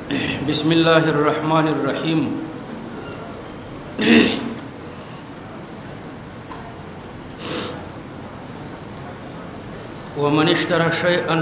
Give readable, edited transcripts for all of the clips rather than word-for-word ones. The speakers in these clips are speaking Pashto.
بسم الله الرحمن الرحيم ومن اشترى شيئا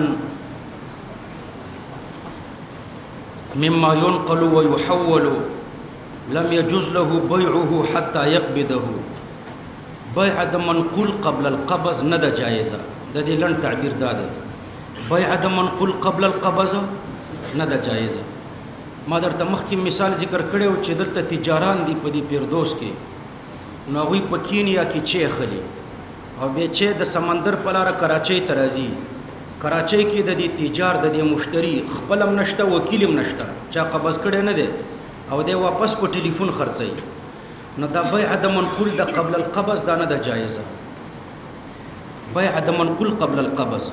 مما ينقل ويحول لم يجوز له بيعه حتى يقبضه. بيع د منقول قبل القبض نه ده جایزه. د دې لن تعبیر دا ده، بيع د منقول قبل القبض نه ده جایزه. ما درته مخکې مثال ذکر کړو چې دلته تجاران دي په دې پیردوس کې، نو هغوی په کینیا کې چی خلی او بیا چې د سمندر په لاره کراچۍ ته راځي. کراچۍ کې د دې تجار د دې مشتری خپل هم نشته، وکیل هم نشته، چا قبض کړی نه دی او دی واپس په ټلیفون خرڅوي. نو دا بیع د منقول د قبل القبض دا نه ده جایزه. بیع د منقول قبل القبض.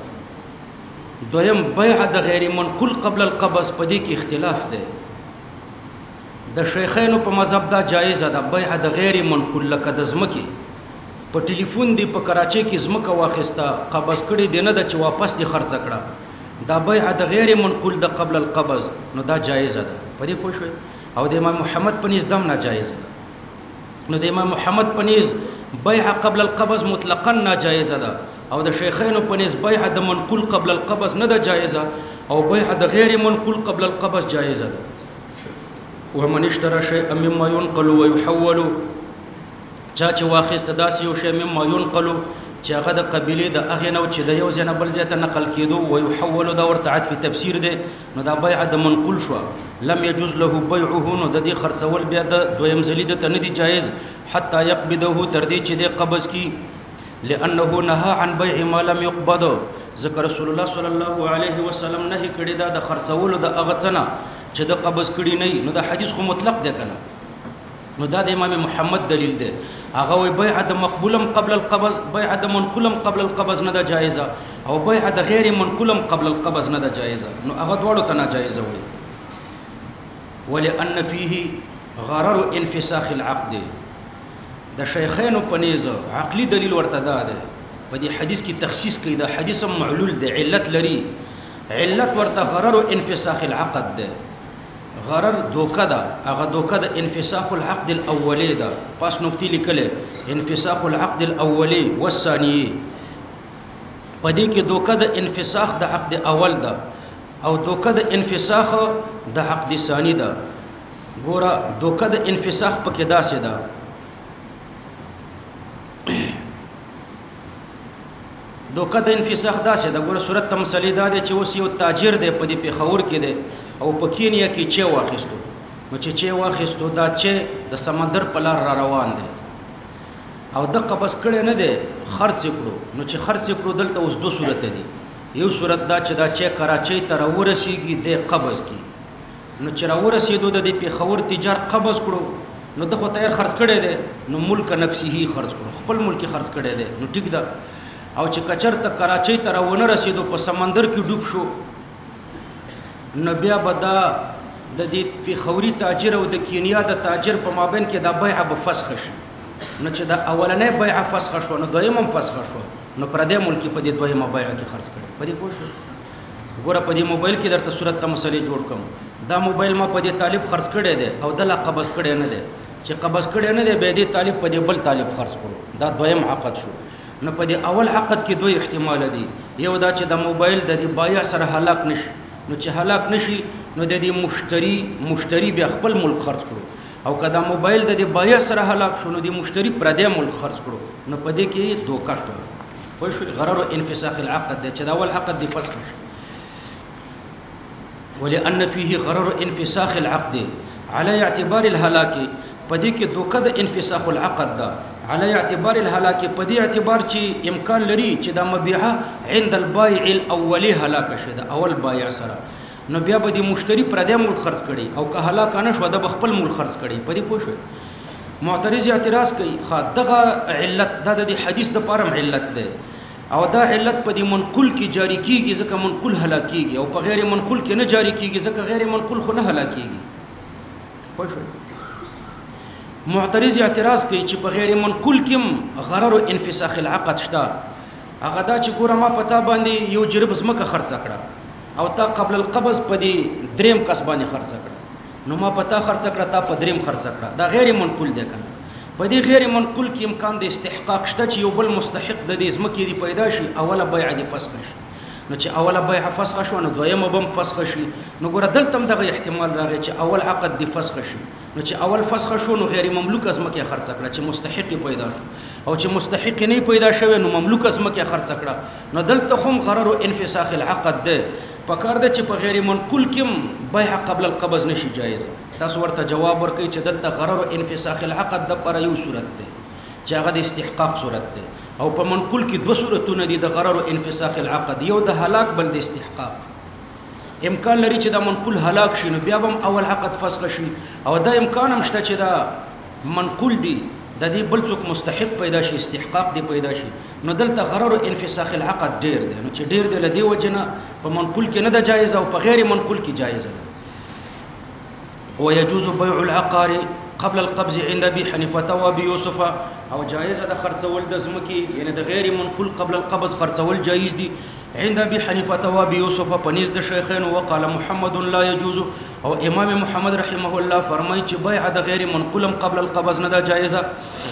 دویم بیع د غیر منقول قبل القبض، په دې کې اختلاف دی. د شیخینو په مذهب دا جایزه ده. بیع د غیر منقول لکه د ځمکې په ټلیفون دی په کراچۍ کې ځمکه واخیسته، قبض کړي دی نه ده چې واپس دی خرڅ کړه، دا بیع د غیر منقول د قبل القبض، نو دا جایزه ده. په دې پوه شوئ؟ او د امام محمد په نزد هم ناجایزه ده. نو د امام محمد په نزد بیع قبل القبض مطلقا ناجایزه ده، او د شیخینو په نزد بیع د منقول قبل القبض نه ده جایزه، او بیع د غیر منقول قبل القبض جایزه ده. ومن اشترى شيئا مما ينقل ويحول، چا چې واخیسته داسې یو شی مما ينقل چې هغه د قبیلې د هغې نه چې د یو ځای نه بل ځای ته نقل کېدو، ويحول دا ورته عطفي تفسیر دی، نو دا بیع د منقول شوه. لم يجوز له بيعه، نو د دې خرڅول بیا د دویم ځلي دته نه دي جایز حتی يقبضه، تر دې چې دی قبض کی. لأنه نهى عن بيع ما لم يقبض، ذکر رسول الله صلی الله علیه وسلم نهي کړی دا د خرڅولو د هغه څه نه چې د قبض کړي نه. نو دا حدیث خو مطلق دی که نه؟ نو دا د امام محمد دلیل دی. هغه وایي بیع د مقبولم قبل القبض، بیع د منقولم قبل القبض نه ده جایزه، او بیع د غیر منقولم قبل القبض نه ده جایزه. نو هغه دواړو ته ناجایزه وایي. ولأن فيه غرر انفساخ العقد، د شیخینو په نیز عقلي دلیل ورته دا دی. په دې حدیث کې تخصیص کوي، دا حدیث هم معلول دی، علت لري. علت ورته غرر انفساخ العقد دی. غرر دوکه ده، هغه دوکه د انفساخ العقد الاولی ده. پاس نکتې لیکلې انفساخ العقد الاولی والثانی، په دې کې دوکه د انفساخ د عقد اول ده او دوکه د انفساخ د عقد ثانی ده. ګوره دوکه د انفساخ پکې داسې ده، دوکه د انفساخ داسې ده. ګوره صورت تمثیلي دا دی چې اوس یو تاجر دی په دې پېښور کې دی او په کینیا کې چی واخیستو، نو چې چی واخیستو دا چی د سمندر په لار را روان دی او د قبض کړی نه دی، خرڅ کړو. نو چې خرڅ کړو دلته اوس دو صورت دي. یو صورت دا چې دا چی کراچۍ ته راورسېږي دی قبض کی، نو چې راورسېدو د دې پېښور تجار قبض کړو، نو د خو تیار خرڅ کړی دی، نو ملک نفسه خرڅ کړو، خپل ملک خرڅ کړی دی، نو ټیک ده. او چې کچرته کراچۍ ته راونه رسېدو په سمندر کې ډوب شو، نو بیا به دا د دې پېښوري تاجر او د کینیا د تاجر په مابین کې دا بیعه به فسخه شي. نو چې دا اولنۍ بیعه فسخه شوه، نو دویم هم فسخه شوه، نو پردی ملک په دې دویمه بیعه کې خرڅ کړی. په دې پوه شوې؟ ګوره په دې موبایل کې درته صورت ته مسلې جوړ کړم. دا موبایل ما په دې طالب خرڅ کړی دی او د لا قبض کړی نه دی. چې قبض کړی نه دی بیا دې طالب په دې بل طالب خرڅ کړو، دا دویم عقد شو. نو په دې اول عقد کې دوی احتمال دي. یو دا چې د موبایل د دې بایع سره هلاک نشي، نو چې هلاک نشي نو د دې مشتری بیا خپل ملک خرڅ کړو، او که دا موبایل د دې بایع سره هلاک شو نو د مشتری پردی ملک خرڅ کړو، نو په دې کې دوکه شو. پوه شوې؟ غرر انفساخ العقد دی چې دا اول عقد دی فسخ شي. ولأن فيه غرر انفساخ العقد على اعتبار الهلاك، په دې کې دوکه د انفساخ العقد ده على اعتبار الهلاك، په دې اعتبار چې امکان لري چې دا مبيعه عند البائع الاولي هلاک شي د اول بایع سره، نو بیا به د مشتری پردی ملک خرڅ کړي، او که هلاک نه شو د خپل ملک خرڅ کړي. په دې پوه شوې؟ معترض اعتراض کوي دغه علت دا د حدیث د پاره علت ده، او دا علت په دې منقول کې جاری کیږي ځکه منقول هلاکیږي، او په غیر منقول کې نه جاری کیږي ځکه غیر منقول خو نه هلاکیږي. پوه شوې؟ معترض اعتراض کوي چې په غیر منقول کې غرر انفساخ العقد شته. هغه دا چې ګوره ما پتا باندې یو جرب ځمکه خرڅ کړه او تا قبل القبض په دې دریم کس باندې خرڅ کړه نو ما پتا خرڅ کړه تا په دریم خرڅ کړه دا غیر منقول دی کنه په دې غیر منقول کې امکان د استحقاق شته چې یو بل مستحق د دې ځمکې دی پیدا شي اوله بیع دی فسخ شي نو چې اوله بیع فسخ شو نو دویمه بم فسخ شي نو ګوره دلته هم دغه احتمال راغی چې اول عقد دی فسخ شي نو چې اول فسخ شو نو غیر مملوک ځمکې خرڅ کړه چې مستحق پیدا شو او چې مستحق نه پیدا شوی نو مملوک ځمکې خرڅ کړه نو دلته هم غرر انفساخ العقد ده پکار ده چې په غیر منقول کې بیع قبل القبض نشي جایز تاسو ورته جواب ورکړئ چې دلته غرر انفساخ العقد د پر یو صورت ده چې هغه د استحقاق صورت ده او په منقول کې دوه صورتونه دي د غرر انفساخ العقد یو د هلاک بل د استحقاق امکان لري چې دا منقول هلاک شي نو بیا هم اول عقد فسخ شي او دا امکان هم شته چې دا منقول دي د دې بل څوک مستحق پیدا شي استحقاق دی پیدا شي نو دلته غرر انفساخ العقد ډیر دی نو چې ډیر دی لدی وجنه په منقول کې نه ده جایز او په غیر منقول کې جایز ده ويجوز بيع العقار قبل القبض عند ابي حنيفه وابي يوسف او جائز ده خرڅول د ځمکې یعنی د غیر منقول قبل القبض خرڅول جایز دي عند ابي حنيفه وابي يوسف پنيز د شیخین وقال محمد لا يجوز او امام محمد رحمه الله فرمایي چې بيع د غیر منقول قبل القبض نه ده جایزه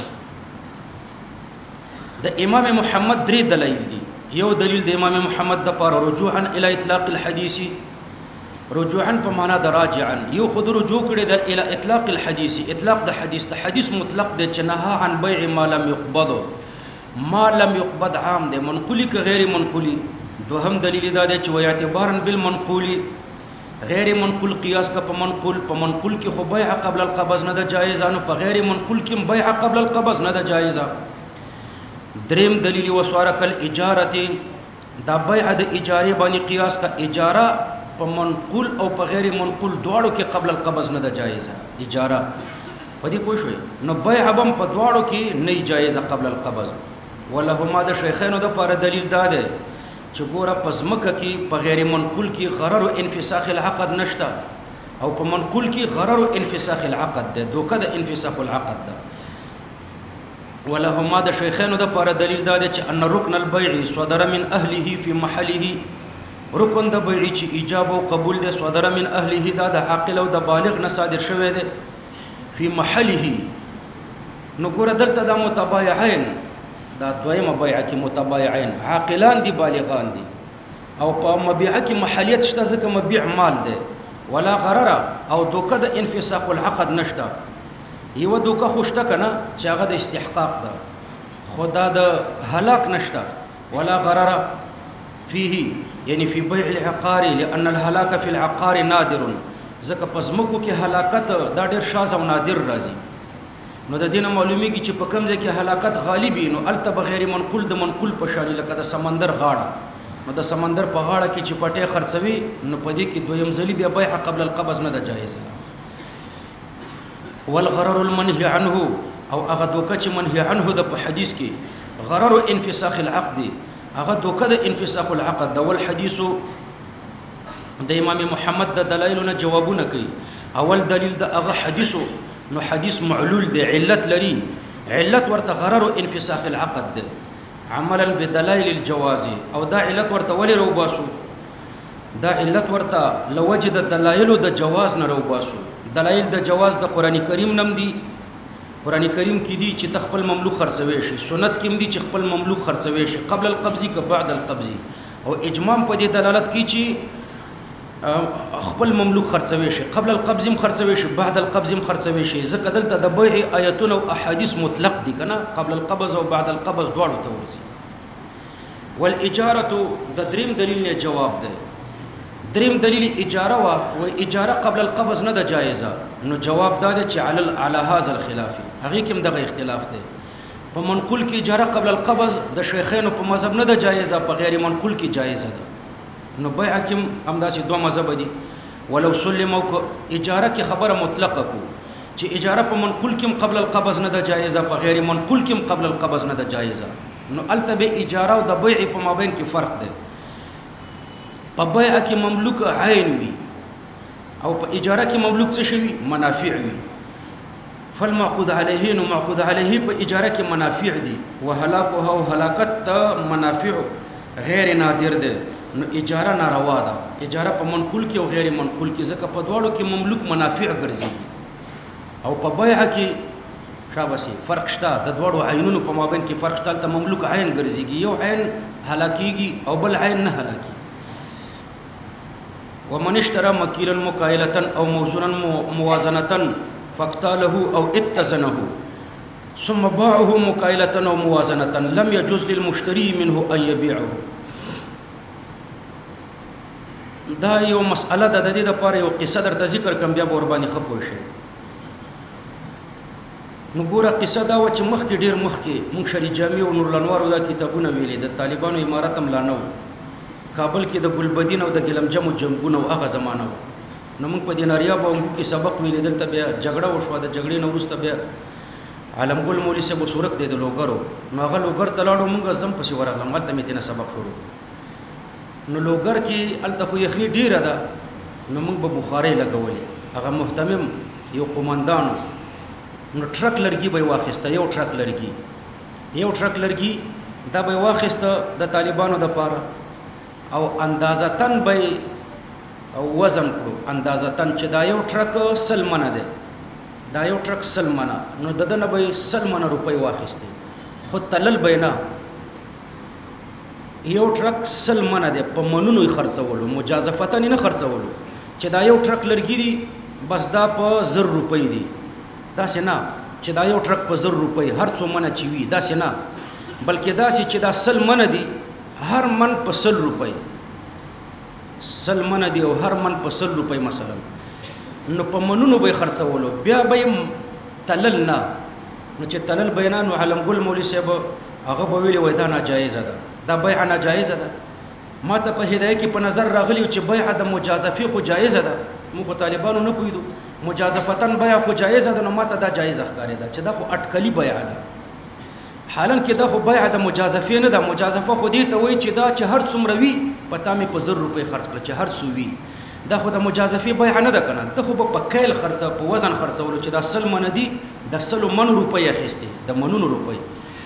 د امام محمد درې دلایل دي یو دلیل د امام محمد د پر رجوعا الى اطلاق الحديث رجوعا په معنا د راجعا یو خود رجوع کړي د الى اطلاق الحديث اطلاق د حدیث د حدیث مطلق د جنها عن بيع ما لم يقبض ما لم يقبض عام د منقولي که غیر منقولي دوهم دلیل دا دی چې واعتبارا بالمنقولي غیر منقول قیاس کا په منقول کې خو بيع قبل القبض نه ده جایزه نو په غیر منقول کې بيع قبل القبض نه ده جایزه دریم دلیل وسوارک الاجاره دا بيع د اجاره باندې قیاس کا اجاره په منقول او په غیر منقول دواړو کې قبل القبض نه ده جایزه اجاره په دې پوه شئ نو بيع هم په دواړو کې نه جایزه قبل القبض ولهما د شیخینو د پر دلیل دا ده چې ګوره پسمکه کې په غیر منقول کې غرر انفساخ العقد نشته او په منقول کې غرر انفساخ العقد ده دوکه د انفساخ العقد ده ولهما د شیخینو د پر دلیل دا ده چې ان ركن البيع صدر من اهله في محله رکن د بیع چې ایجاب او قبول ده صدر من اهله دا د عاقل او د بالغ نه صادر شوی ده فی محله نو ګور دلته د متبایعين دا دویمه بیع کې متبایعين عاقلان دي بالغان دي او په مبيعه کې محلیت شته ځکه مبيع مال ده ولا غرر او دوکه د انفساخ العقد نشته یو دوکه خوشته کنه چې هغه د استحقاق ده خدا د هلاک نشته ولا غرر فيه يعني في بيع العقار لأن الهلاك في العقار نادر ځکه پسمکو کې هلاکت دا ډېر شاذ او نادر راځي نو د دینه معلومیږي چې په کوم ځای کې هلاکت غالبي نو الته بغیر منقول د منقول په شان لکه د سمندر غاړه نو د سمندر په غاړه کې چې پټه خرڅوي نو په دې کې دویم ځلی بیا بيع قبل القبض نه ده جایزه والغرر المنهي عنه او هغه دوکه چې منهي عنه د په حدیث کې غرر انفساخ العقد هغه دوکه د انفساخ العقد د ول حدیث د امام محمد د دلایلونه جوابونه کوي اول دلیل د هغه حدیثو نو حدیث معلول دی علت لري علت ورته غرر انفساخ العقد ده عملا بدلائل الجواز او دا علت ورته ولې روباسو دا علت ورته لوجد دلایل د جواز نه روباسو دلایل د جواز د قران کریم نم دي قران کریم کې دي چې تخپل مملوک خرڅوي شي سنت کې دي چې خپل مملوک خرڅوي شي قبل القبض که بعد القبض او اجماع په دې دلالت کوي چې خپل مملوک خرڅوي شي قبل القبض خرڅوي شي بعد القبض خرڅوي شي ځکه دلته د بیع آیاتونه او احادیث مطلق دي کنه قبل القبض او بعد القبض دواړو ته ورسي والاجاره د دریم دلیل نه جواب ده دریم دلیل اجاره او اجاره قبل القبض نه ده جایزه نو جواب دا ده چې على هذا الخلاف هغه کوم دغه اختلاف ده په منقول کې اجاره قبل القبض د شیخینو په مذهب نه ده جایزه په غیر منقول کې جایزه ده نو بیع کوم همداسې دوه مذهب دي ولو سلم او اجاره کې خبره مطلقه کو چې اجاره په منقول کې قبل القبض نه ده جایزه په غیر منقول کې قبل القبض نه ده جایزه نو التبه اجاره او د بیع په مابین کې فرق ده په بیع کې مملوک عین وي او په اجاره کې مملوک څه شي منافع وي فالمعقود عليه نو معقود عليه په اجاره کې منافع دي وهلاكها او هلاکت منافع غیر نادر ده نو اجاره ناروا ده. اجاره په منقول کې او غیر منقول کې ځکه په دواړو کې مملوک منافع ګرځي او په بیع کې شابسي فرق شته. د دواړو عینونو په مابین کې فرق شته. ته مملوک عین ګرځيږي، یو عین هلاکیږي او بل عین نه هلاکي. ومن اشترى مكيلا مكايلة او موزونا موازنة فاقتاله او اتزنه ثم باعه مكايلة او موازنة لم يجوز للمشتري منه ان يبيعه. دا یو مسأله د دې لپاره یو قصه درته ذکر کوم، بیا به ورباندې ښه پوه شئ. نو ګوره قصه دا وه چې مخکې ډېر مخکې مونږ شریف جامع او نورالانوارو دا کتابونه ویلي. د طالبانو امارت هم لا نه و. کابل کې د ګلبدین او د ګلمجمو جنګونه او هغه زمانه وه. نو مونږ په دیناریاب او انګو کې سبق ویلي. دلته بیا جګړه وشوه. د جګړې نه وروسته بیا عالمګل مولوي صاحب سورک دی د لوګرو. نو هغه لوګر ته لاړو، مونږ زم پسې ورغلم. هلته مې تېنه سبق شروع. نو لوګر کې هلته خو یخني ډېره ده. نو مونږ به بخارۍ لګولې. هغه محتمم یو قمندان نو ټرک لرګي به یې واخیسته. یو ټرک لرګي دا به یې واخیسته د طالبانو دپاره او اندازتن به او وزن کړو. اندازتن چې دا یو ټرک 100 منه دی، دا یو ټرک 100 منه، نو د ده نه به یې 100 منه روپۍ واخیستې. خو تلل به یې نه، یو ټرک 100 منه دی، په منونو یې خرڅولو، مجازفتن یې نه خرڅولو چې دا یو ټرک لرګي دي بس دا په 1000 روپۍ دي. داسې نه چې دا یو ټرک په 1000 روپۍ هر څو منه چې وي، داسې نه، بلکې داسې چې دا 100 منه دي، هر من په 100 روپۍ، 100 منه دي او هر من په 100 روپۍ مثلا. نو په منونو به یې خرڅولو. بیا به یې تلل نه. نو چې تلل به یې نه، نو علمګل مولوي صاحب هغه به ویلي وای دا ناجایزه ده، دا بیعه ناجایزه ده. ما ته په هدایه کې په نظر راغلی چې بیعه د مجازفې خو جایزه ده. موږ خو طالبانو نه پوهېدو، مجازفتن بیعه خو جایزه ده. نو ما ته دا جایزه ښکارېده چې دا خو اټکلي بیعه ده. حالان کې دا خو بیعه د مجازفې نه ده. مجازفه خو دې ته وایي چې دا چې هر څومره وي په تا مې په 1000 روپۍ خرڅ کړه چې هر څو وي. دا خو د مجازفې بیعه نه ده که نه. ته خو به په کیل خرڅه، په وزن خرڅولو چې دا 100 منه دي، د 100 منو روپۍ اخیستې، د منونو روپۍ.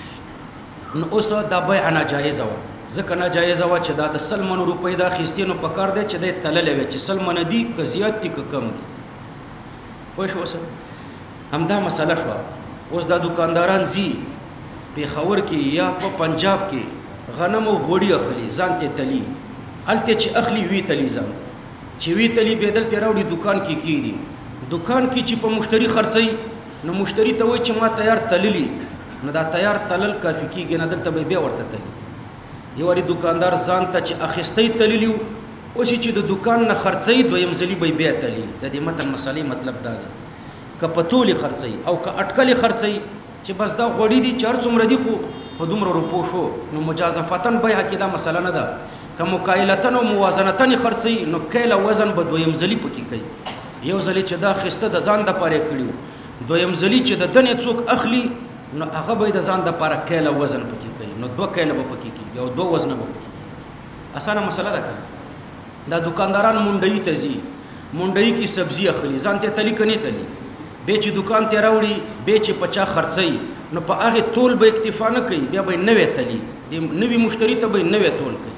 نو اوس دا بیعه ناجایزه وه. ځکه ناجایزه وه چې دا د 100 منو روپۍ دا اخیستې. نو پکار دی چې دی تللی وی چې 100 منه دي که زیات دي که کم دي. پوه شو اوس همدا مسله شوه. اوس دا دکانداران ځي پېښور کې یا په پنجاب کې غنم او غوړي اخلي، ځان ته تلي. هلته چې اخلي وي تلي ځان، چې وي تلي بیا دلته راوړي دکان کې کېږدي. دکان کې چې په مشتري خرڅوي، نو مشتري ته وایي چې ما تیار تللي. نو دا تیار تلل کافي کېږي نه، دلته به بیا ورته تلي. یو واري دکاندار ځان ته چې اخیستی تللي وو، اوس چې د دکان نه خرڅوي دویم ځلي به بیا تلي. د دې متن مسالې مطلب دا دی، که په تولې خرڅوي او که اټکلې خرڅوي چې بس دا غوړي دي چې هر څومره دي خو په دومره روپو شو، نو مجازفتن بیعه کې دا مسله نه ده. که مکایلتن او موازنتن خرڅوي، نو کیله وزن به دویم ځلي پکې کوي. یو ځلي چې دا خسته د ځان دپاره یې کړي وو، دویم ځلي چې د دنې څوک اخلي، نو هغه به یې د ځان دپاره کیله وزن پکې کوي. نو 2 کیله به پکې کېږي او 2 وزنه به پکې کېږي. اسانه مسله ده که دا دکانداران منډۍ ته ځي، منډۍ کې سبزي اخلي، ځان ته تلي که نه تلي. بیا چې دکان ته راوړي، بیا چې په چا خرڅوي، نو په هغې تول به اکتفا نه کوي، بیا به یې نوی تلي. د نوي مشتري ته به یې نوی تول کوي.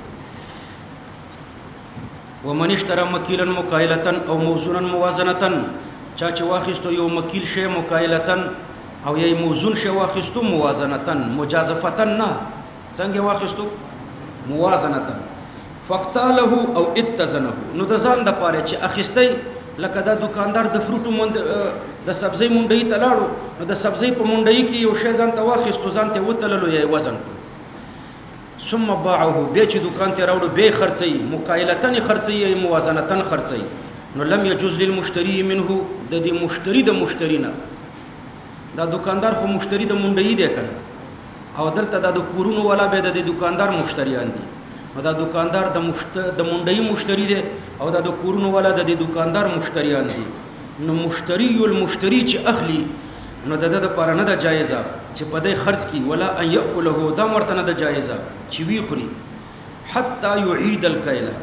ومن اشترى مکیلا مکایلتن او موزونا موازنتن، چا چې واخیستو یو مکیل شی مکایلتن او یا موزون شی واخیستو موازنتن، مجازفتن نه. څنګه واخیستو؟ موازنتن. فاقتاله او اتزنه، نو د ځان دپاره چې اخیستی، لکه دا دکاندار د فروټو د سبزۍ منډۍ ته لاړو، نو د سبزۍ په منډۍ کې یو شی ځان ته واخیستو، ځان ته وتللو یا یې وزن کړو. ثم باعه، بیا چې دکان ته راوړو بیا یې خرڅوي، مکایلتن یې خرڅوي یا موازنتن خرڅوي. نو لم یجوز للمشتری منه، د دې مشتری د مشتری نه، دا دکاندار خو مشتری د منډۍ دی که نه، او دلته دا د کورونو والا بیا د دې دکاندار مشتریان دي. نو دا دکاندار د منډۍ مشتری دی او دا د کورونو والا د دې دکاندار مشتریان دي. نو مشتری المشتری چې اخلي، نو د ده دپاره نه ده جایزه چې په دی خرڅ کړي، ولا ان یأکله، دا ورته نه ده جایزه چې وی خوري، حتی یعید الکیله،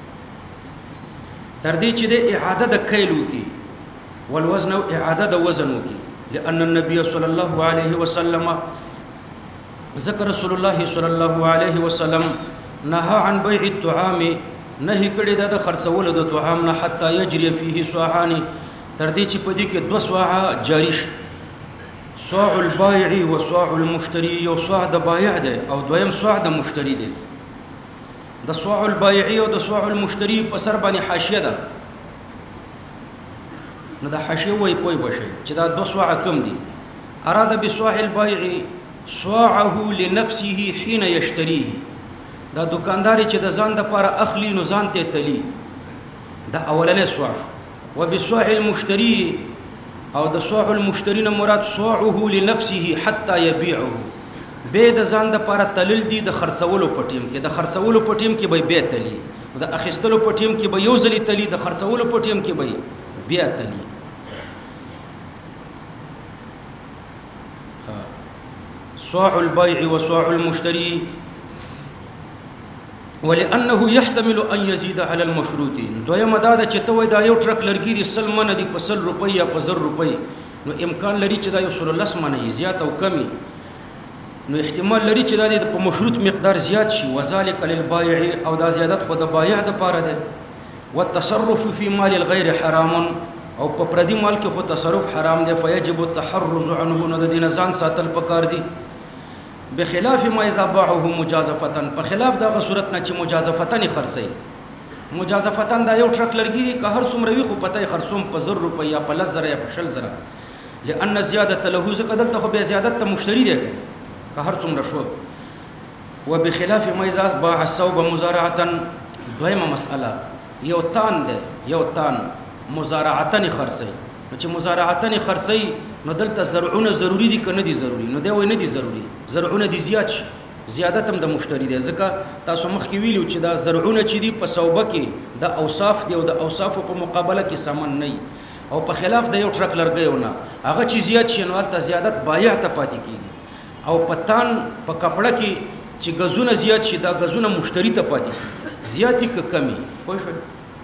تر دې چې د اعاده د کیل وکړي، والوزن او اعاده د وزن وکړي. لأن النبي صلی الله علیه وسلم، ذکر رسول الله صلی الله علیه وسلم نهى عن بيع الطعام نهي کړی دا د خرڅولو د طعام نه حتی یجری فيه صاعان تر دې چې په دې کې 2 صاع جاری شي صاع البائع و صاع المشتري یو صاع د بایع دی او دویم صاع د مشتری دی د صاع البائع او د صاع المشتري په سر باندې حاشیه ده نو د حاشیه وای پوي بشي چې دا 2 صاع کم دي اراده بصاع البائع صاعه لنفسه حين يشتريه دا دکاندار چې د ځان د لپاره اخلي نو ځان ته تلی دا اولنې صاع وبصاع المشتري او د صاع المشتري نه مراد صاعه لنفسه حتى يبيعه به د ځان د لپاره تلل دي د خرڅولو په ټیم کې د خرڅولو په ټیم کې به تلی د اخیستلو په ټیم کې به یو ځلی تلی د خرڅولو په ټیم کې به بیا تلی صاع البيع وصاع المشتري ولانه يحتمل ان يزيد على المشروط دویمه دا چې ته وای دا یو ټرک لرګي دي سلمنه دي په 100 روپۍ یا په 1000 روپۍ نو امکان لري چې دا یو 110 منه زیات او کمی نو احتمال لري چې دا په مشروط مقدار زیات شي وذلك للبائع او دا زیادت خو د بایع د پاره ده والتصرف في مال الغير حرام او په پردي مال کې خو تصرف حرام ده فيجب التحرز عنه نو د دین ځان ساتل پکار دي بخلاف ما اذا باعه مجازفه په خلاف دغه صورت نه چې مجازفه نه خرڅي مجازفه دا یو ټرک لرګي دي که هر څومره وي خو پته خرڅوم په 1000 روپۍ یا په 1000 یا په 10000 لان زیاده له ذکر دلته خو به زیادت ته مشتری دی که هر څومره شو وبخلاف ما اذا باع الثوب مزارعه دویمه مسأله یو تان ده یو تان مزارعه خرڅي چې مزارعتن خرڅي نو دلته زرعونه ضروری دي کنه دي ضروری نو دی وای نه دي ضروری زرعونه دي زیات شي زیادت هم د مشتری دی ځکه تاسو مخکې ویلو چې دا زرعونه چې دي په صوبه کې د اوصاف دی او د اوصاف په مقابله کې سامان نه او په خلاف د یو ټرک لرګیونه هغه چې زیات شي نو البته زیادت بایع ته پاتې کیږي او پتان په کپړه کې چې غزونه زیات شي دا غزونه مشتری ته پاتې کیږي زیاتی که کمی پوه شئ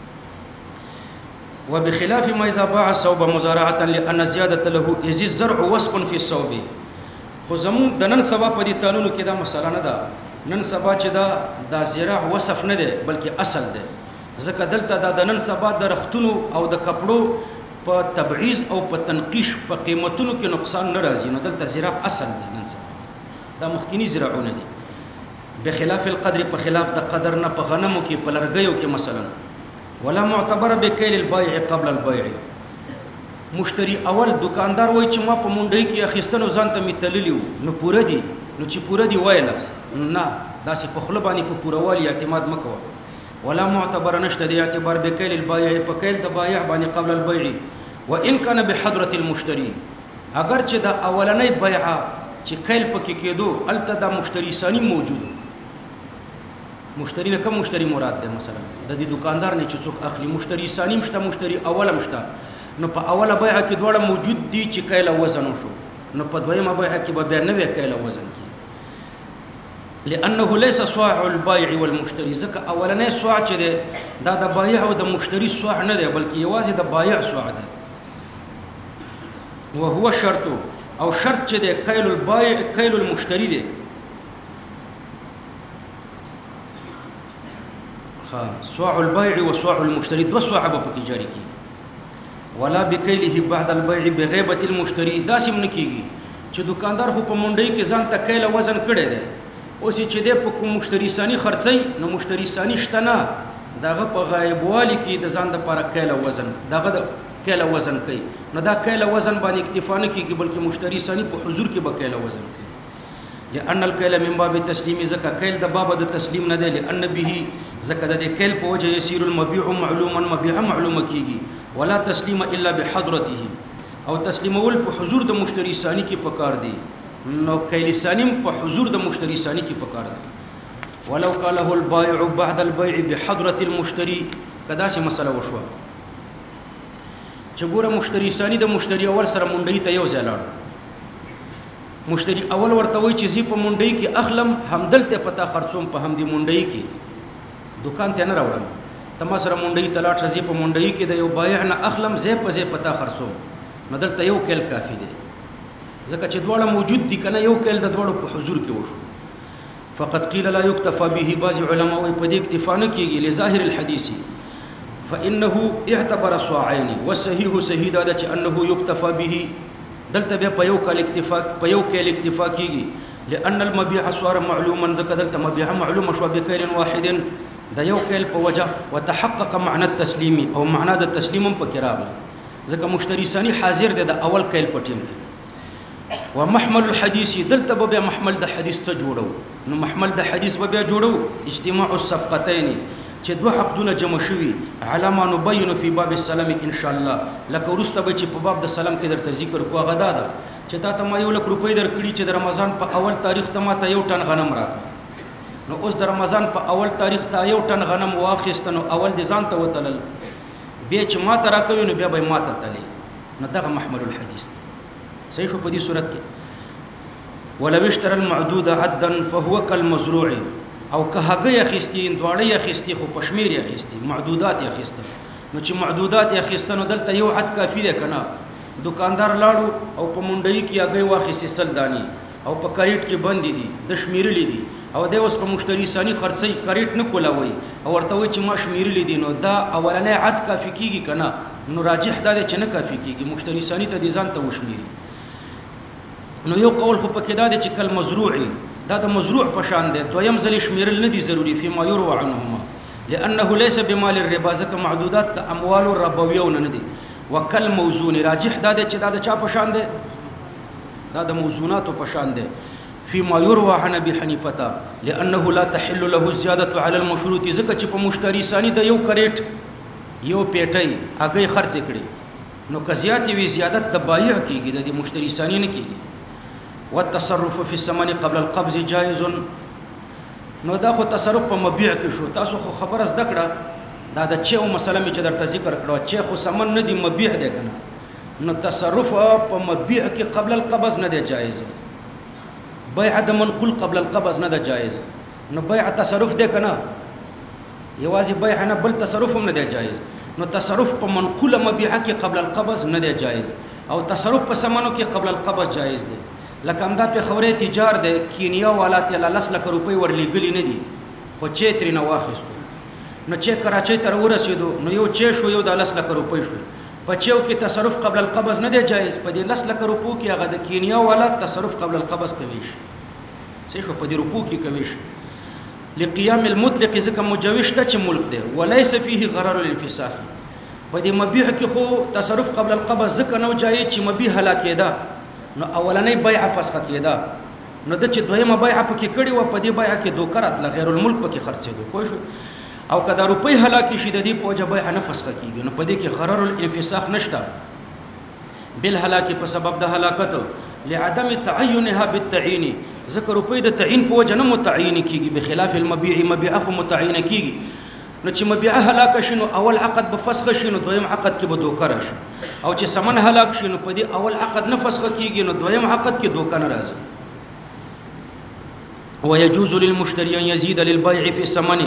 وبخلاف ما اذا باع الثوب مزارعه لان زياده له اذ الزرع وصف في الثوب خو زمون د نن سبا په دې تانونو کې دا مسله نه ده نن سبا چې دا زراع وصف نه ده بلکې اصل ده ځکه دلته د نن سبا د رختونو او د کپړو په تبعیض او په تنقیش په قیمتونو کې نقصان نه راځي نو دلته زراع اصل ده نن سبا دا مخکینی زراعونه دي بخلاف القدر په خلاف د قدر نه په غنمو کې په لرګیو کې مثلا ولا معتبر بكيل البائع قبل البيع مشتری اول دکاندار وای چې ما په مونډۍ کې اخیستنو ځان ته میتللیو نو پوره دي نو چې پوره دي وایله نه داسې په خله باندې په پوروالي اعتماد مکوه ولا معتبر نشته دی اعتبار بكيل البائع په کیل د بایع باندې قبل البيع وان كان بحضره المشتري اگر چې دا اولنۍ بيع چې کیل پکې کېدو الته دا مشتری ثانی موجود مشتری نه کوم مشتری مراد ده مثلا د دې دکاندار نه چې څوک اخلي مشتری ثانی مشته مشتری اول مشته نو په اوله بیع کې دوړه موجود دي چې کایله وزن شو نو په دویمه بیع کې به بیا نوې کایله وزن کی لانه ليس صاع البائع والمشتري ځکه اولنې صاع چې ده دا د بایع او د مشتری صاع نه ده بلکې یوازې د بایع صاع ده وهو شرط او شرط چې ده کایل البائع کایل المشتری ده صاع البيع وصاع المشتري دو صاع به پکې جاری کی ولا بكيله بعد البيع بغيبه المشتري داسم نکیږي چې دکاندار خو په مونډۍ کې ځان ته کایله وزن کړي دي اوس چې د په کوم مشتری ثانی خرڅي نو مشتری ثانی شته نه دغه په غایبوالي کې د ځان د لپاره کایله وزن دغه د کایله وزن کوي نو دا کایله وزن باندې اکتفا نه کیږي بلکې مشتری ثانی په حضور کې به کایله وزن کوي لأن الكيل من باب التسليم زكا كيل د باب د تسلیم نه دی لأن به زکه د کیل په وجه يسير المبيع معلوما مبيع معلومه کیږي ولا تسلیم الا بحضرته او تسلیمول په حضور د مشتری ثانی کې پکار دی نو کیل ثانی په حضور د مشتری ثانی کې پکار دی ولو قاله البائع بعد البيع بحضره المشتري کدا سي مسله وشو چې ګوره مشتری ثانی د مشتری اول سره مونډۍ ته یو ځای لاړ مشتری اول ورته وای چې زی په مونډۍ کې اخلم همدلته پتا خرڅوم په همدي مونډۍ کې دکان ته نه راوړم تما سره مونډۍ تلاټ زی په مونډۍ کې د یو بایع نه اخلم زی په زی پتا خرڅوم مدلته یو کېل کافی دی ځکه چې دواړه موجود دي کنه یو کېل د دواړو په حضور کې وشو فقد قيل لا يكتفى به. بعض علماء په دې اکتفا نه کیږي لظاهر الحديث فانه اعتبر صاعين والصحيح صحيح دا چې انه يكتفى به دلته بیا په یو کال اکتفا کیږي لأن المبيع صار معلوما ذکر دلته مبيع معلوم شو بكيل واحد دا یو کال په وجه وتحقق معنى التسليم او معنى د تسلیم په کراغ ځکه مشتری ثاني حاضر دی د اول کال په ټیم کې ومحمل الحديث دلته به محمل د حدیث څخه جوړو نو محمل د حدیث به بیا جوړو اجتماع الصفقتين چې دوه عقدونه جمع شوي علامه نبين في باب السلام ان شاء الله لکه ورسته به چې په باب د سلام کې درته ذکر کوه غدا ده چې تا ته ما 1 لک روپۍ درکړي چې د رمضان په اول تاریخ ته ما ته 1 ټن غنم راکړه نو اوس د رمضان په اول تاریخ ته 1 ټن غنم واخیست نو اول د ځان ته وتلل بیا چې ما ته راکوي نو بیا به ما ته تللی نو دغه محمل الحديث صحیح په دې صورت کې ولو اشترى المعدود عدا فهو كالمزروع او که هغه اخیستی دواړه اخیستی خو پشمیر اخیستی معدودات اخیسته نو چې معدودات اخیسته نو دلته یو عد کافی دی کنه دکاندار لاړو او په منډي کې هغه واخیستی سل دانی او په کریټ کې باندې دي د شمیرلې دي او د اوس په مشتری ثاني خرڅي کریټ نه کولاوي او ورته وي چې ما شمیرلې دي نو دا اولنې عد کافی کیږي کنه نو راجح دا چې نه کافی کیږي مشتری ثاني ته دي ځان ته وشمیري نو یو قول خو پکې دا چې کل مزروعي دا د مزروع په شان دی دویم ځل شمیرل نه دي ضروری فيما يروى عنهما لانه ليس بمال الربا ځکه معدودات د اموال الربويه نه دي وکل موزون راجح دا چې دا د چا په شان دی دا د موزونات په شان دی فيما يروى عن ابي حنيفه لانه لا تحل له الزياده على المشروط ځکه چې په مشتری ثاني د یو کریټ یو پیټي هغه خرڅ کړي نو کزيات وی زیادت د بایع کیږي د مشتری ثاني نه کیږي والتصرف في الثمن قبل القبض جائز نو دا خو تصرف په مبيع کې شو تاسو خو خبر از دکړه دا د چېو مسله می چې درته ذکر کړو چې خو سمن نه دی مبيع دی کنه نو تصرف په مبيع کې قبل القبض نه دی جائز بيع د منقول قبل القبض نه دی جائز نو بيع تصرف دی کنه یوازې بيع نه بل تصرف هم نه دی جائز نو تصرف په منقول مبيع کې قبل القبض نه دی جائز او تصرف په سمنو کې قبل القبض جائز دی لکه همدا په خوري تجار ده کینیا والا ته 10 لک روپۍ ورلېګلی نه دي خو چې تر نه واخیستو نو چې کراچۍ تر ورسېدو نو یو چې شو یو 10 لک روپۍ شو په چېو کې تصرف قبل القبض نه دی جایز په دې 10 لک روپو کې هغه د کینیا والا تصرف قبل القبض کوي شي شو په دې روپو کې کوي شي لقيام المطلق ځکه مجوش ته چې ملک دی وليس فيه غرر الانفساخ په دې مبيع کې خو تصرف قبل القبض ځکه نو جایز چې مبيع هلاکېدا نو اولنې بيع فسخه کېده نو د چې دویمه بيع پکې کړي و په دې بيع کې دوکرات ل غیر الملک پکې خرڅېدو پوه شو او کدا روپۍ هلاکی شي د دې په وجه بيع نه فسخه کیږي نو په دې کې غرر الانفساخ نشته بل هلاکی په سبب د هلاکت لعدم تعینها بالتعین ذکر روپۍ د تعین په وجه نه متعین کیږي بخلاف المبيع مبيع خو متعین کیږي نو چې مبيع هلاک شي نو اول عقد به فسخ شي نو دویم عقد کې به دوکه راشي او چې سمن هلاک شي نو په دې اول عقد نه فسخ کیږي نو دویم عقد کې دوکه نه راځي ويجوز للمشتري ان يزيد للبيع في الثمن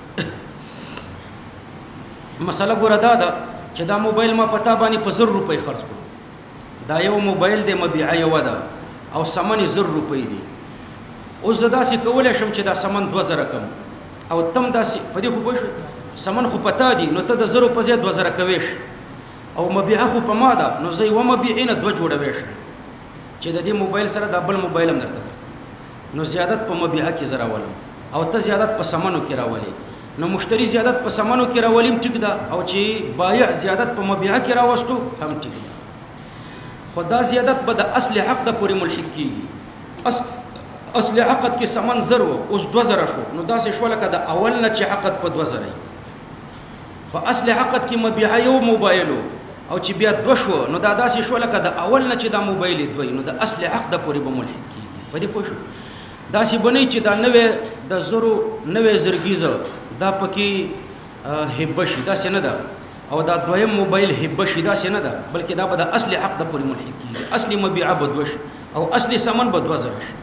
مسله ګوره دا ده چې دا موبایل ما پتا باندې په 100 روپۍ خرج کړ دا یو موبایل د مبيع یو ده او ثمن 100 روپۍ دی اوس زدا سي کولای شم چې دا ثمن 2000 کم او تم داسې په دې خو پوه سمن خو پتا دي نو ته د 0 په ځای 2000 کويش او مبيع خو په ما ده نو زه یو مبيعین 2 جوړويش چې د دې موبایل سره د بل موبایل هم درته نو زیادت په مبيع کې زرا ولم او ته زیادت په سمنو کې راولي نو مشتری زیادت په سمنو کې راولیم ټیک ده او چې بایع زیادت په مبيع کې راوستو هم ټیک ده خدا زیادت به د اصل حق د پوری ملحق کیږي اصل عقد کې سمن 0 اوس 2000 شو نو داسې شو لکه د اول نه چې عقد په 2000 په اصل عقد کې مبيع یو موبایل او چې بیا 2 شو نو دا داسې شو لکه د اول نه چې دا موبایل 2 نو د اصل عقد پورې به ملحق کیږي په دې پوه شو داسې بنئ چې دا نوې د 0 نوې زرګیزه دا پکې هبه شي داسې نه ده او دا دویم موبایل هبه شي داسې نه ده بلکې دا به د اصل عقد پورې ملحق کیږي اصلي مبيع به 2 شي او اصلي سمن به 2000 شي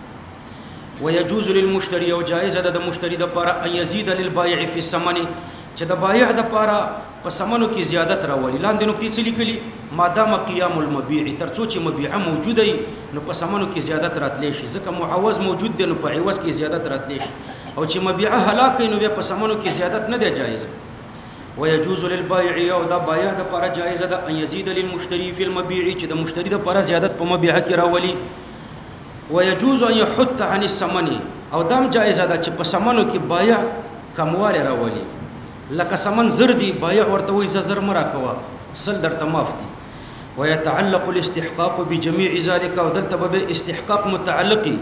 ويجوز للمشتري او جائز ده د مشتری د پر ان يزيد للبائع في الثمن چې د بایع د پاره په سمنو کې زیادت راولي. لاندې نقطې څه لیکلي؟ مادام قیام المبيع، تر څو چې مبيعه موجوده وي نو په سمنو کې زیادت راتلی شي، ځکه معوض موجود دی نو په عوض کې زیادت راتلی شي. او چې مبيعه هلاک نو بیا په سمنو کې زیادت نه دی جایز. ويجوز للبائع، او دا بایع د پاره جایز ده ان يزيد للمشتري في المبيع، چې د مشتری د پاره زیادت په مبيعه کې راولي. ويجوز ان يحط عن الثمن، او دام جایز ده چې په سمنو کې بایع کمواله راولي. لکه سمن زر دی، بایع ورته وایي زر مرا کوا، سل درته معاف دي. ويتعلق الاستحقاق بجميع ذلك، او دلته به استحقاق متعلقي.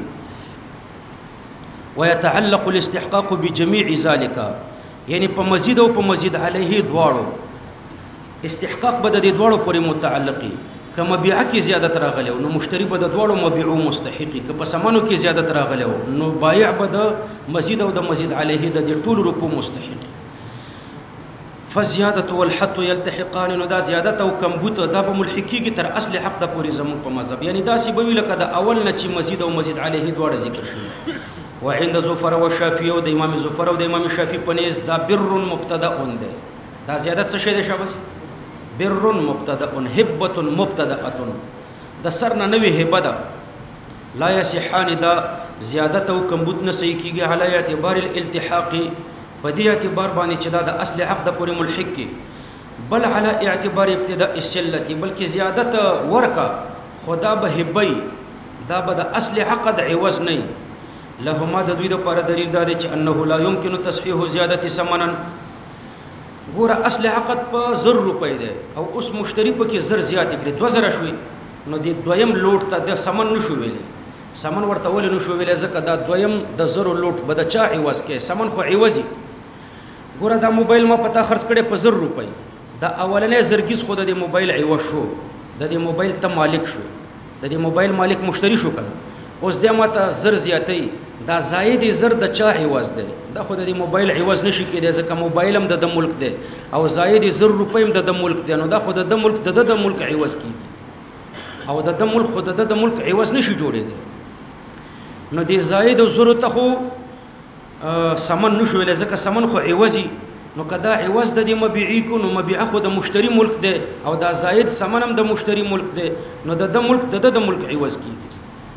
ويتعلق الاستحقاق بجميع ذلك، یعنی په مزید او په مزید علیه دواړو استحقاق به د دې دواړو پورې متعلقي. که مبيعه کې زیادت راغلی نو مشتری به د دواړو مبيعو مستحقي، که په سمنو کې زیادت راغلی نو بایع به د مزید او د مزید علیه د دې ټولو روپو مستحقي. فزیادت والحط یلتحقان، نو دا زیادت او کمبوت دا به ملحقیږي تر اصل حق د پورې زموږ په مذهب، یعنی دا سی به وی لکه د اول نه چې مزید او مزید علیه دواړه ذکر شي. وعند زفر والشافعي، او د امام زفر او د امام شافعي په نيز دا بر مبتدا ده. دا زیادت څه شی ده شابه؟ بر مبتدا، هبه مبتدا، د سر نه نوې هبه ده. لا يصحان، دا زیادت او کمبوت نه صحیح کیږي علی اعتبار الالتحاق، په دې اعتبار باندې چې دا د اصل حق د پورې ملحق کی، بل علی اعتبار ابتداء السلة، بلکې زیادت ورکا خدا به هبی، دا به د اصل حق د عوض نه. لهما د دوی د پر دلیل دا دی چې انه لا يمكن تصحيح زیادت ثمنا. ګوره اصل حق په 1000 روپۍ دی او اوس مشتری په کې زر زیات کړي 2000 شوي، نو د دویم لوټ ته د سمن نشو ویلې، سمن ورته ول نشو ویلې ځکه دا دویم د 1000 لوټ به د چا عوض کې، سمن خو عوضي. ګوره دا موبایل ما پتا خرڅ کړي په 1000 روپۍ، دا اولنې زرګیز خو د موبایل عوض شو، د دې موبایل ته مالک شو، د دې موبایل مالک مشتری شو کنه. اوس د ماته زر زیاتې، دا زائد زر د چا عوض دی، دا خو د موبایل عوض نشي کېدای ځکه موبایل هم د ملک دی او زائد زر روپۍ هم د ملک دی، نو دا خو د ملک د ملک عوض کیږي او د ملک خو د ملک عوض نشي جوړېږي. نو د زائد او زر ته خو سمن نشو ویل ځکه سمن خو عوضي، نو کدا عوض د مبيعي کو نو مبيع خو د مشتری ملک دی او دا زائد سمن هم د مشتری ملک دی، نو د ملک د ملک عوض کیږي.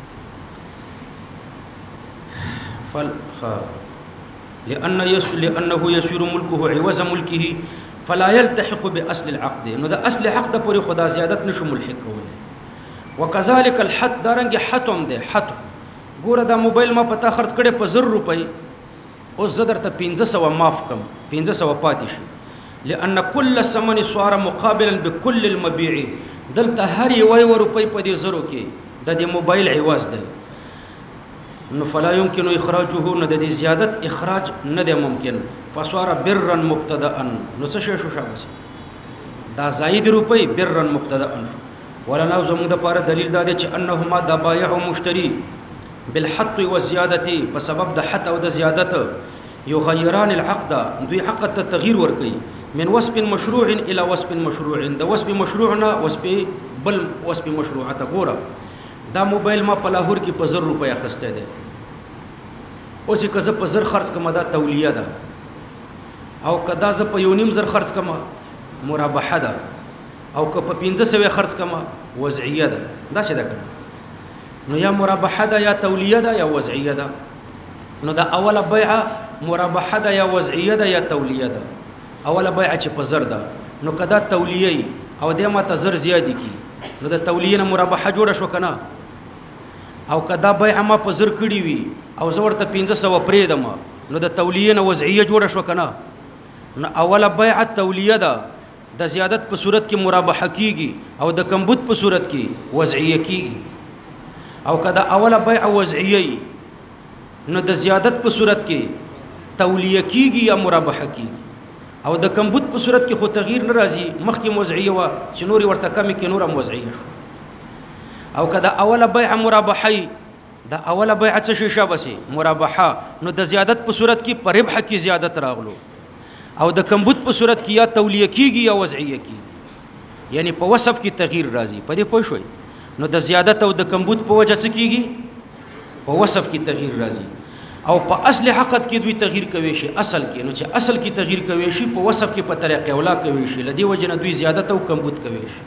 لأنه يسير ملكه عوض ملكه فلا يلتحق بأصل العقد، نو دا اصل حق د پوری خدا زیادت نشو ملحق کوله. وكذلك الحد، دارنګ حتم ده. حت ګوره دا موبایل ما پتا خرڅ کړي په 1000 روپۍ، اوس زدر ته 1500 معاف کم، 1500 پاتې شي. لأن كل ثمن صار مقابلا بكل المبيع، دلته هر یو روپۍ په دې زرو کې د دې موبایل عوض ده، نو فلا يمكن اخراجه، نو د دې زیادت اخراج نه دی ممکن. فصار برا مبتدا، نو څه شی شو شابه دا زائد روپۍ برا مبتدا شو. ولنا زموږ د پاره دلیل دا دی چې انهما د بایع او مشتری بالحط والزياده، په سبب د حط او د زیادت یغیران العقد، دوی حق ته تغییر ور کوي، من وصف مشروع الى وصف مشروع، د وصف مشروعنا وصف بل وصف مشروعه. ګوره دا موبایل ما په لاهور کې په 1000 روپۍ اخسته ده، اوس که زه په 1000 خرڅ کما دا تولیه ده، او کدا زه په 1.5 خرڅ کما مرابحه ده، او که په 1500 خرڅ کما وضعیه ده. دا څه ده کنه؟ نو یا مرابحه ده یا تولیه ده یا وضعیه ده. نو دا اوله بیعه مرابحه ده یا وضعیه ده یا تولیه ده. اوله بیعه چې په 1000 ده، نو کدا تولیه او د ما ته 1000 زیات کی، نو د تولیه نه مرابحه جوړه شو کنه. او کدا بیع ما په 1000 کړی وي او زه ورته 1500 پرېدم، نو د تولیه نه وضعیه جوړه شو کنه. نو اوله بیعه تولیه ده، د زیادت په صورت کې مرابحه کیږي او د کمبود په صورت کې وضعیه کیږي. او کدا اوله بیع وضعیه، نو د زیادت په صورت کې تولیه کیږي یا مرابحه کیږي، او د کمبود په صورت کې خو تغییر ناراضي، مخکې وضعیه وا چې نوري ورته کمی کې نورم وضعیه شو. او کدا اوله بیع مرابحه، دا اوله بیع څه شي شابه سي مرابحه، نو د زیادت په صورت کې پر ربح کې زیادت راغلو، او د کمبود په صورت کې یا تولیه کیږي یا وضعیه کیږي، یعنی په وصف کې تغییر راځي. په دې پوه شئ؟ نو د زیادت او د کمبود په وجه څه کیږي؟ په وصف کې تغییر راځي. او په اصل حقت کې دوی تغییر کوي شي اصل کې نو چې اصل کې تغییر کوي شي په وصف کې په طریقې اولا کوي شي لدی وجنه دوی زیادت او کمبود کوي شي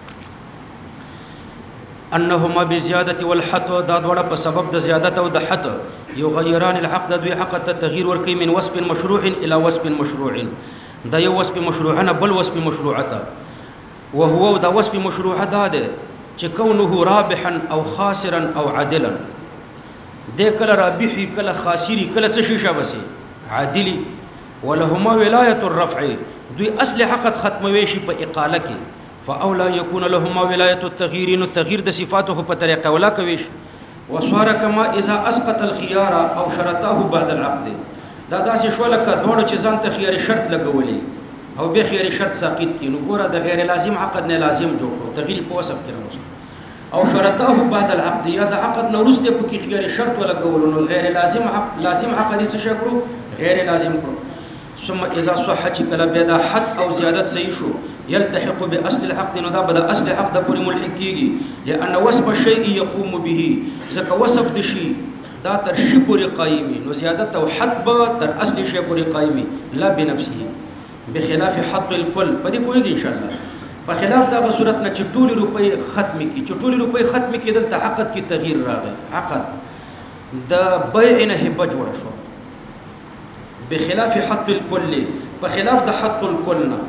انهما بزياده والحط دا دوړه په سبب د زیادت او د حط یغیران العقد دوی حق ته تغییر ورکوي من وصف مشروع الى وصف مشروع دا یو وصف مشروعنا بل وصف مشروعته وهو دا وصف مشروع ده چې كونه رابحا او خاسرا او عادلا د کله رابحي کله خاسري کله څه شي شابسي عادلي ولهما ولايه الرفع دوی اصل حقت ختموي شي په اقاله کې فاولا يكون لهما ولايه التغيير نو تغيير د صفاته په طریقه ولا کوي وصار كما اذا اسقط الخيار او شرطه بعد العقد دا داسې شو لکه دوړو چې ځان ته خيار شرط لګولي او به خيار شرط ساقط کړي نو ګوره د غیر لازم عقد نه لازم جوړ تغيير په وصف کې راوځي او شرطه بعد العقد یا د عقد نو وروسته په کې خيار شرط ولا ګولو نو غیر لازم عقد څه شکرو غیر لازم کړو ثم اذا صح کلا بيد حد او زیادت صحیح شو يلتحق باصل العقد نو دا بد اصل عقد پورې ملحق کیږي لان وصف الشيء يقوم به ځکه وصف د شی دا تر شی پورې قائمي نو زیادت او حد به تر اصل شی پورې قائمي لا بنفسه بخلاف حق الكل پدې کویږي ان شاء الله په خلاف دا صورت نه چې ټول روپۍ ختم کی چې ټول روپۍ ختم کی دلته عقد کی تغییر راغی عقد د بيع نه هبه جوړ شو بخلاف حق الكل په خلاف د حق الكل نه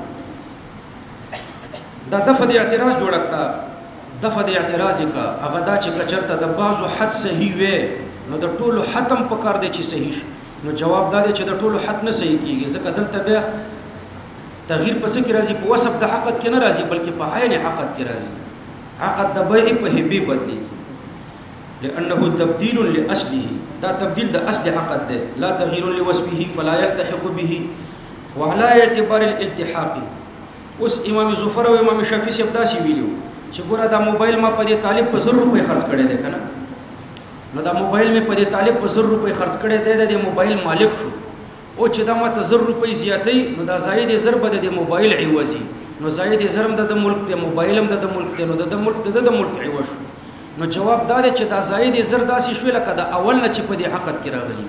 دا دفع د اعتراض جوړ کړه دفع د اعتراض کا هغه دا چې کچرته د بعضو حد صحیح وي نو د ټولو ختم پکار دی چې صحیح نو جواب دا دی چې د ټولو حد نه صحیح کیږي ځکه دلته بیا تغییر پس کې راځي په وصف د حقت کې نه راځي بلکې په عین حقت کې راځي عقد د بیع په هبه بدلی لانه تبديل لاصله دا تبديل د اصل عقد ده لا تغيير لوصفه فلا يلتحق به وعلى اعتبار الالتحاق اوس امام زفر او امام شافعي سب داسي ویلو چې ګوره دا موبایل ما په دې طالب په 100 روپے خرج کړی دی کنه نو دا موبایل می په دې طالب په 100 روپے خرج کړی دی د موبایل مالک شو او چې دا ما ته 100 روپے زیاتې نو دا زائد ضرب د موبایل عوضي نو زائد ضرب د ملک د موبایل هم د ملک ته نو د ملک ته د ملک عوض نو جواب دا دی چې دا زائد ضرب داسې شو لکه دا اول نه چې په دې عقد کې راغلی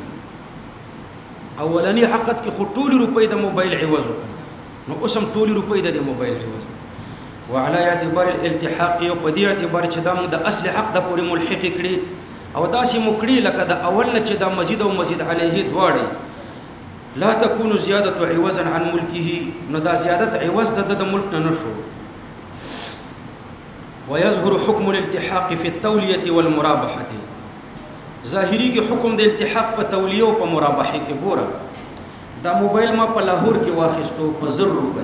اولنی عقد کې خټول روپے د موبایل عوض وکړ نو اوسم ټول روپے د موبایل عوض وعلى اعتبار الالتحاق او په دې اعتبار چې دا د اصل حق د پورې ملحق کړي او داسې مکړي لکه د اول نه چې دا مزید او مزید علیه دواړي لا تكون زياده عوضا عن ملكه نو دا زیادت عوض د ملک نه نشو ويظهر حكم الالتحاق في التوليه والمرابحه ظاهري کې حکم د التحاق په تولیه او په مرابحه کې ګوره دا موبایل ما په لاهور کې واخیستو په 100 روپے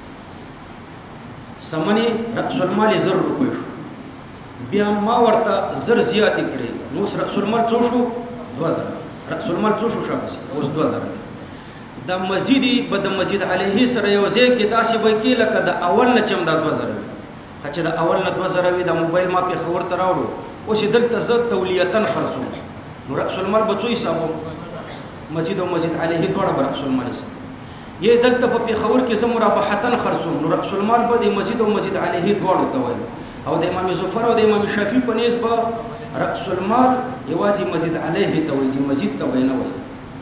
سمني رأس المال 100 روپے شو بیا ما ورته 100 زیات کړي نو رأس المال څو شو 2000 رأس المال څو شو شابه اوس 2000 دا مزیدی بد مزید علیه سره یو ځای کې داسې به کې لکه د اول نه چم دا 2000 چې د اول نه 2000 دا موبایل ما په خبر تراوړو اوس دلته زه تولیتن خرڅوم نو رأس المال به څو حسابو مزید او مزید علیه دوړه بر رأس المال حساب یې دلته په خبر کې زه مرابحتن خرڅوم نو رأس المال به د مزید او مزید علیه دوړه توای او د امام زفر او د امام شافعي په نسبه رأس المال یوازې مزید علیه توای دی مزید توای نه وای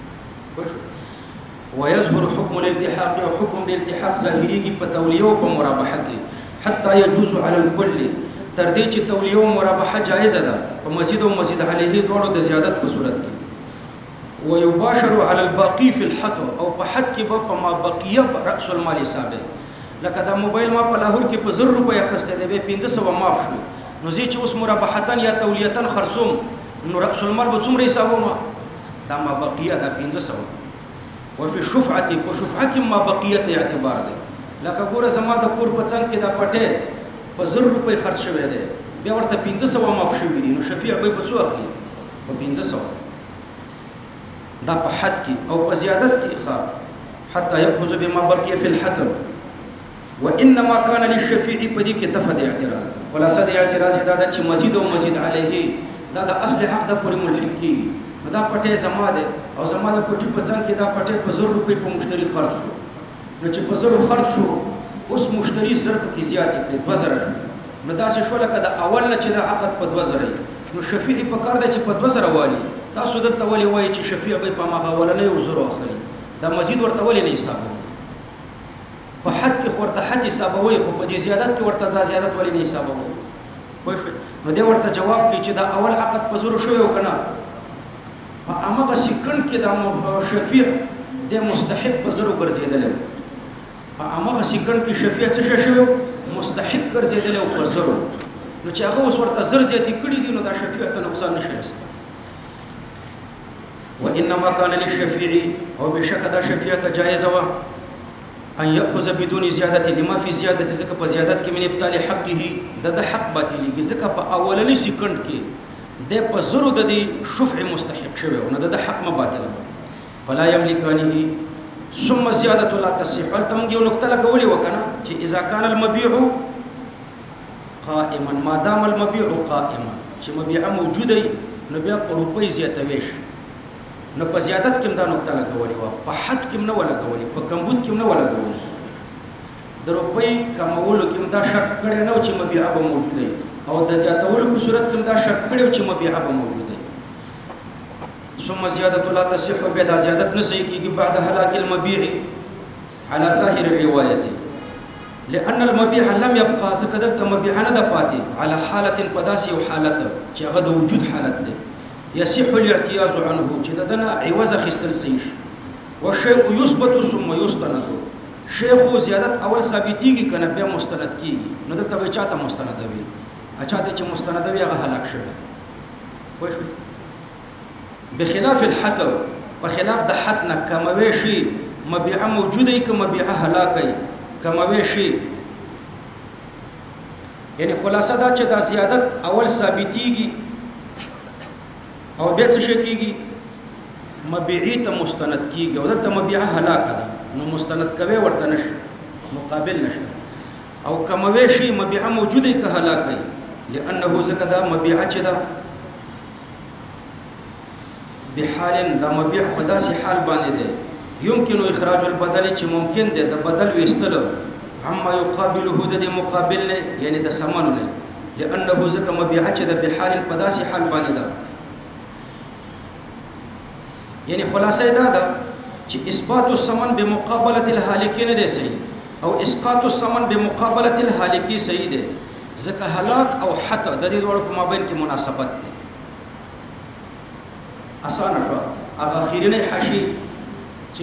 ويظهر حكم الالتحاق او حکم د التحاق ظاهري کې په تولیه او په مرابحه کې حتى يجوز على الكل تر دې چې تولیه او مرابحه جایز ده په مزید او مزید علیه دوړو د زیادت په صورت کې ويباشر على الباقي في الحد او په حد کې په ما بقيه رأس المال حساب لکه دا موبایل ما په لاهور کې په 100 روپے اخسته دی به 1500 معاف شو نو زه چې اوس مرابحتن یا تولیتن خرڅوم نو رأس المال به څومره حسابوم دا ما بقيه دا 1500 وفي الشفعه وشفعه کې ما بقيه اعتبار دی لکه ګوره زما د کور په څنګ کې دا پټه په 100 روپے خرڅ شوی دی بیا ورته 1500 معاف شوی دی نو شفیع به په څو اخلي په 1500 دا په حد کې او په زیادت کې ښه حتى يأخذ بما بقي في الحتم وانما كان للشفيع پدې کې تفد اعتراض خلاصه د اعتراض دا چې مزید او مزید علیه دا د اصل حق د پورې ملحق کی دا پټه زما ده او زما د پټي په ځان کې دا پټه په 100 روپے په مشتری خرج شو نو چې په 100 خرج شو اوس مشتری ضرب کې زیات کړي 2000 شو نو دا څه شو لکه د اول نه چې د عقد په 2000 نو شفیع په کار دی چې په 2000 والی تاسو دلته ولې وایي چې شفیع به په مغه ولنې وزر اخلي دا مزید ورته ولې نه حسابوي په حد کې ورته حد حسابوي خو په دې زیادت کې ورته دا زیادت ولې نه حسابوي پوه شئ نو دې ورته جواب کوي چې دا اول عقد په زور شوی او کنه په هغه سکند کې دا شفیع د مستحق په زور ګرځیدل په هغه سکند کې شفیع څه شوی مستحق ګرځیدل او په زور نو چې هغه اوس ورته زر زیاتی کړی دي نو دا شفیع ته نقصان نشي رسوي وانما كان للشفيع او بشك دا شفيع جائز و ان ياخذ بدون زياده لما في زياده زکه په زیادت کې من ابطال حقه د حق باطلېږي زکه په اولنی سکند کې د په زرو د شفع مستحق شوی او نه د حق ما باطل فلا يملكانه ثم زياده لا تصح التم یو نقطه لګولې وکنه چې اذا كان المبيع قائما ما دام المبيع قائما چې مبيع موجوده نو بیا په روپۍ زیاتوي نو په زیادت کې دا نقطه لګولې و په حد کې نه ولګولې په کمبود کې نه ولګولې د روپۍ کمولو کې دا شرط کړی نه چې مبيع به موجوده او د زیاتولو په صورت کې دا شرط کړی چې مبيع به موجوده ثم زیادت لا تصح به دا زیادت نه صحیح کیږي بعد هلاك المبيع على ظاهر الروايه لان المبيع لم يبقى سكدلت مبيع نه د پاتې على حاله پداسي او حالت چې هغه د وجود حالت ده يصح الاعتياز عنه چې دنا عوض خستل صحیح والشيء يثبت ثم يستند شیخ زیادت اول ثابتيږي کنه بیا مستند کیږي نو دلته به چاته مستند وي اچھا ته چې مستند وي هغه هلاک شوی پوه بخلاف الحد په خلاف د حد نه کموي شي مبيع موجوده ک مبيع هلاکي کموي شي یعنی خلاصه دا چې دا زیادت اول ثابتيږي او بیا څه شي کیږي مبيعي ته مستند کیږي او دلته مبيع هلاک ده نو مستند کوي ورته نشي مقابل نشي او کموي شي مبيع موجوده ک هلاکي لانه زکدا مبيع چې ده بحال دا مبيع په داسې حال باندې ده يمكن اخراج البدل چې ممکن ده د بدل وستل عما يقابله د مقابل نه یعنی د سمن نه لانه زکه مبيع چې ده بحال په داسې حال باندې ده یعنی خلاصه دا ده چې اثبات الثمن بمقابله الهالكين ده صحیح او اسقاط الثمن بمقابله الهالكي صحیح ده ځکه هلاک او حت د دې ډول په مابین کې مناسبت ده اسانه شو هغه اخیرنه حاشی چې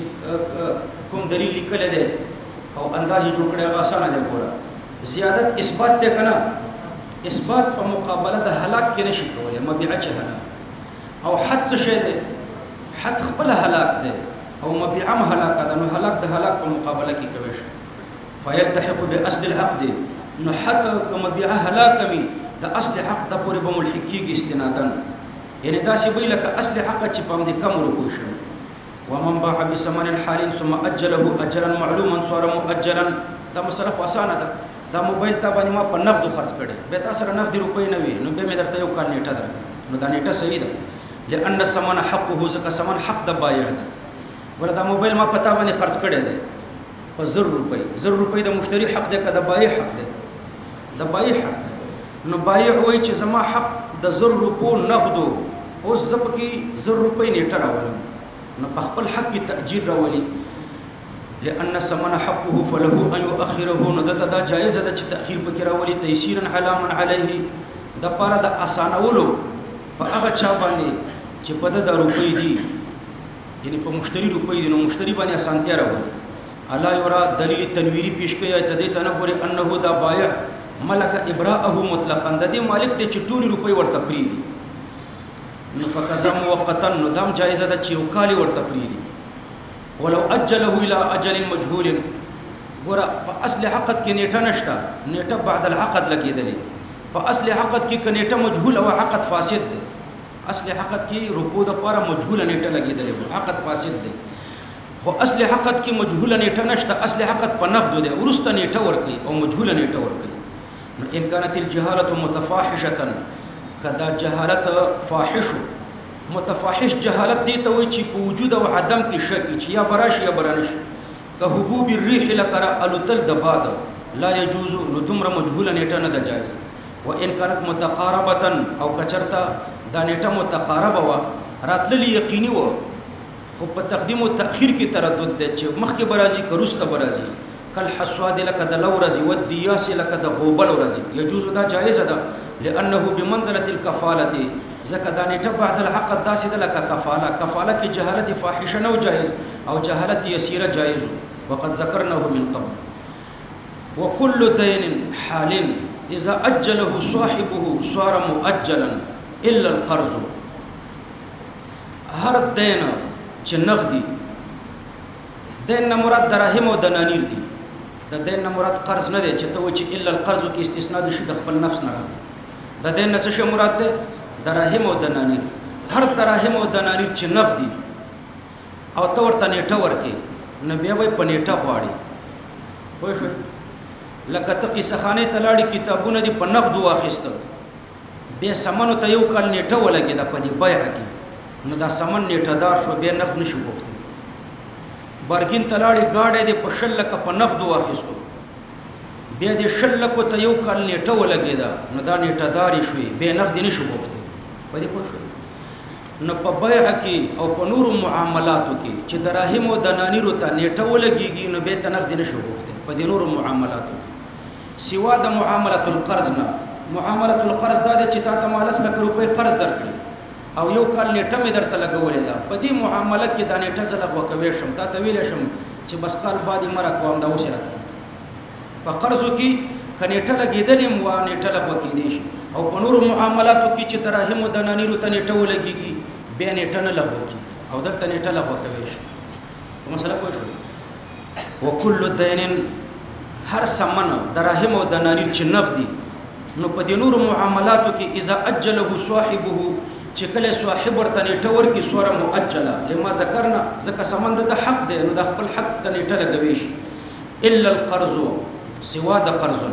کوم دلیل لیکل ده او انداز جوړ کړی هغه اسانه ده ګوره زیادت اثبات ده کنه اثبات په مقابله د هلاک کې نشي کولای مبيع چې هلاک او حد څه شی ده حد خپل هلاک ده او مبيع هلاک ده نو هلاک د هلاک په مقابله کې کوي فيلتحق باصل العقد نو حتى کوم مبيع هلاک می د اصل حق د پورې بملحقيږي استنادن یعنی دا سی وی لکه اصل حق چې پام دې کم ورکو شي ومن باع بثمن حال ثم اجله اجرا معلوما صار مؤجلا دا مسله آسانه ده دا موبایل ته باندې ما په نقد خرج کړي به تاسو سره نقد روپۍ نه وي نو به مې درته یو کال نیټه درکړه نو دا نیټه صحیح ده لان الثمن حقه زکه ثمن حق د بایع ده ولدا موبایل ما پتا باندې خرج کړي ده په 100 روپۍ د مشتری حق ده که د بایع حق ده د بایع حق ده نو بایع وایي چې زما حق د 100 روپو نقدو اوس زب کې 100 روپۍ نیټه راولم نو په خپل حق کې تأجیل راولي لأن ثمن حقه فله أن يؤخره نو دته دا جایز ده چې تأخير پکې راولي تيسيرا على من عليه د پاره د اسانولو په هغه چا باندې چې په د روپۍ دي یعنی په مشتری روپۍ دي نو مشتری باندې اسانتیا راولي الا یرا دلیل تنویری پیش کوي ته دې تنور انه دا بایع ملک ابراءه مطلقا د دې مالک د چټولي روپۍ ورته پری دي نو فقزا موقتا نو دام جایزه ده چې وکالي ورته پری دي ولو اجله الى اجل مجهول ګوره په اصل حقت کې نیټه نشته نیټه بعد العقد لګیدلې په اصل حقت کې کنيټه مجهول او عقد فاسد ده اصل حقت کې روپو د لپاره مجهول نیټه لګیدلې عقد فاسد ده خو اصل حقت کې مجهول نیټه نشته اصل حقت په نقد ده ورسته نیټه ورکي او مجهول نیټه ورکي نو ان كانت الجهاله متفاحشه کدا جهالت فاحش متفاحش جهالت دی ته وي چې په وجود او عدم کې شک چې یا براش یا برانش که حبوب الريح لکرا التل دباد لا يجوز نو دمر مجهول نیټه نه ده جایز و ان كانت متقاربه او کچرتا دا نیټه متقاربه وا راتللی یقیني و خو په تقدیم او تأخير کې تردد دی چې مخکې برازي که وروسته برازي کالحصواد لکه د لو ورځې والدیاس لکه د غوبل ورځې یجوز دا جایزه ده لأنه بمنزلة الكفالة ځکه دا نیټه بعد العقد داسې ده لکه کفاله کې جهالت فاحشه نه جایز او جهالت یسیره جایز وقد ذكرناه من قبل وكل دين حال إذا أجله صاحبه صار مؤجلا إلا القرض هر دین چې نغدي دین نه مراد دراهم او دنانیر دي د دین نه مراد قرض نه دی چې ته و چې الا القرض کې استثناء د شي د خپل نفس نه راغلی د دین نه څه مراد ده دراهم او دنانیر هر دراهم او دنانیر چې نغدي او ته ورته نیټه ورکې نو بیا به په نیټه غواړي پوه شوې لکه ته قصه خانې ته لاړې کتابونه دي په نغدو واخیسته بیا سمنو ته یو کال نیټه ولګېده په دې بیعه کې نو دا سمن نیټه دار شو بیا نغد نشي غوښتی بارګین ته لاړې ګاډی دې په 6 لکه په نغدو واخیستو بیا دې 6 لکو ته یو کال نیټه ولګېده نو دا نیټه داري شوې بیا نغد نشي غوښتی په دې پوه شوې نو په بیعه کې او په نورو معاملاتو کې چې دراهم او دنانیرو ته نیټه ولګېږي نو بیا ته نغد نشي غوښتی په دې نورو معاملاتو کې سوا د معاملة القرض نه معاملة القرض دا دی چې تا ته مالس لکه روپۍ قرض درکړي او یو کال نیټه مې درته لګولې ده په دې معامله کې دا نیټه زه لغوه کوی شم تا ته ویلی شم چې بس کال بعد یې مه راکوم دا اوس یې راته په قرضو کې که نیټه لګېدلې م وه نیټه لغوه کېدی شي او په نورو معاملاتو کې چې دراهمو دنانیرو ته نیټه ولګېږي بیا نیټه نه لغوه کېږي او دلته نیټه لغوه کوی شي په مسله پوه شوې وکل دین هر سمن دراهم او دنانیر چې نغدي نو په دې نورو معاملاتو کې اذا اجله صاحبه چې کله صاحب ورته نیټه ورکړي سوره مؤجله لما ذکرنا ځکه سمند د حق دی نو د خپل حق ته نیټه لګوي شي الا القرض سوا د قرض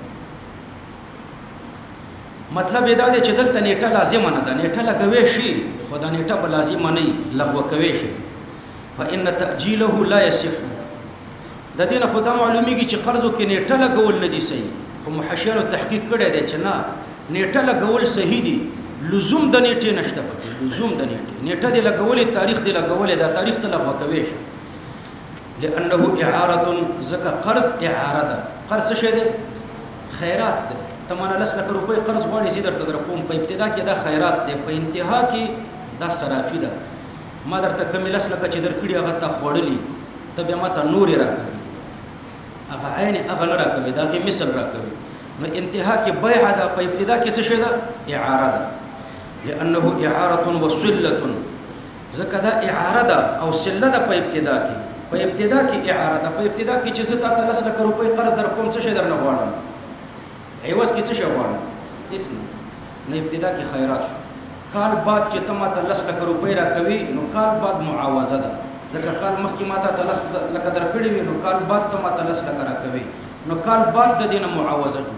مطلب دا دی چې دلته نیټه لازم نه ده نیټه لګوي شي خو دا نیټه به لازم نه لغوه کوي شي فان تاجيله لا يصح د دینه خدا معلومیږي چې قرضو کې نیټه لګول نه دي صحیح خو محشیانو تحقیق کړی دی چې نه نیټه لګول صحیح دي لزوم د نیټه نشته پکې لزوم د نیټه دی لګولې تاریخ دی لګولې دا تاریخ ته لغوه کوي شي لانه اعاره زکه قرض اعاره ده قرض څه دی خیرات ده تمنه لس لک روپۍ قرض غواړي سي درته در کوم په ابتدا کې دا خیرات ده په انتها کې دا صرافي ده ما درته کم لس لک چې درکړي هغه ته خوړلي ته به ماته نور راکړي هغه عین هغه نه راکوي دا غي مثل راکوي نو انتها کې بیع ده په ابتدا کې څه شي ده اعاره ده لانه اعاره وصله ځکه دا اعاره ده او صله ده په ابتدا کې اعاره ده په ابتدا کې چې زه تاسو لس لک روپۍ قرض در کوم څه شي درنه غواړم ایواز کې څه شي غواړم هیڅ نه ابتدا کې خیرات شو کال بعد چې تاسو لس لک روپۍ راکوي نو کال بعد معاوضه ده ځکه کال مخکې ماته تلس لکه درکړي وي نو کال بعد ته ماته لس لکه راکوي نو کال بعد د دینه معاوضه جوړي